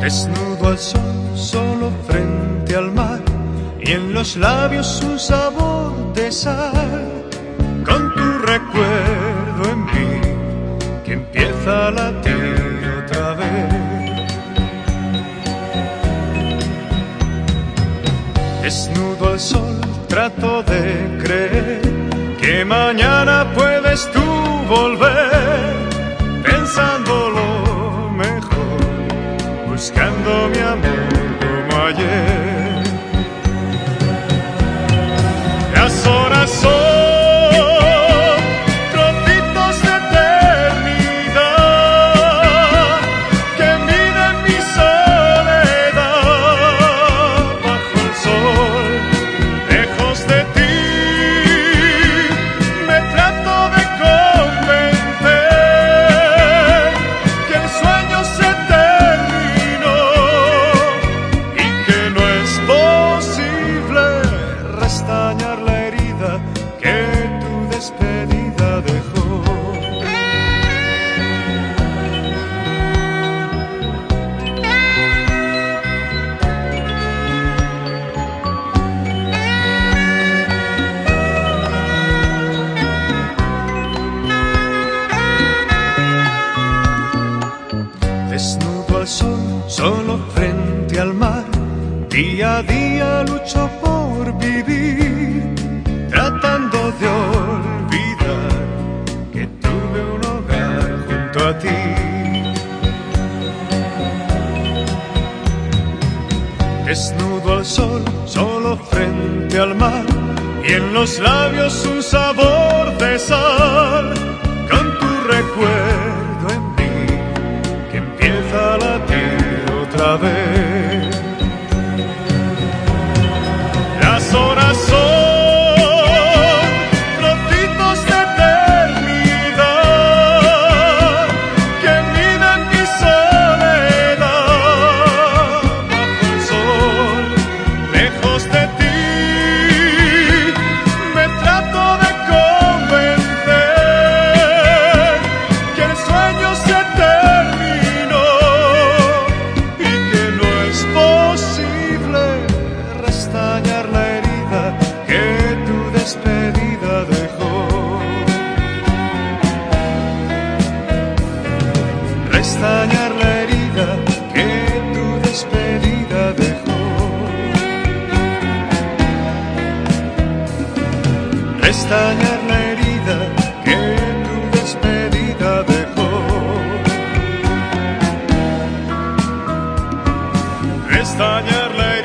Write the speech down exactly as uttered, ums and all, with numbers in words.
desnudo al sol, solo frente al mar, y en los labios un sabor de sal, con tu recuerdo en mí, que empieza a latir otra vez. Desnudo al sol, trato de creer que mañana puedes tú volver, pensándolo mejor, buscando mi amor como ayer. Las horas son trocitos de eternidad que miden mi soledad bajo el sol, lejos de ti. Me trato de convencer que el sueño se terminó y que no es posible restañar la herida que tu despedida dejó. Desnudo al sol, solo frente al mar, día a día lucho por vivir, tratando de olvidar que tuve un hogar junto a ti. Desnudo al sol, solo frente al mar, y en los labios un sabor de sal, con tu recuerdo en mí, que empieza a latir otra vez. Las horas son trocitos de eternidad que miden mi soledad bajo el sol, lejos de ti. Me trato de convencer que el sueño se terminó y que no es posible restañar la herida que tu despedida dejó. Restañar la herida que tu despedida dejó. Restañar la herida que tu despedida dejó. Restañar la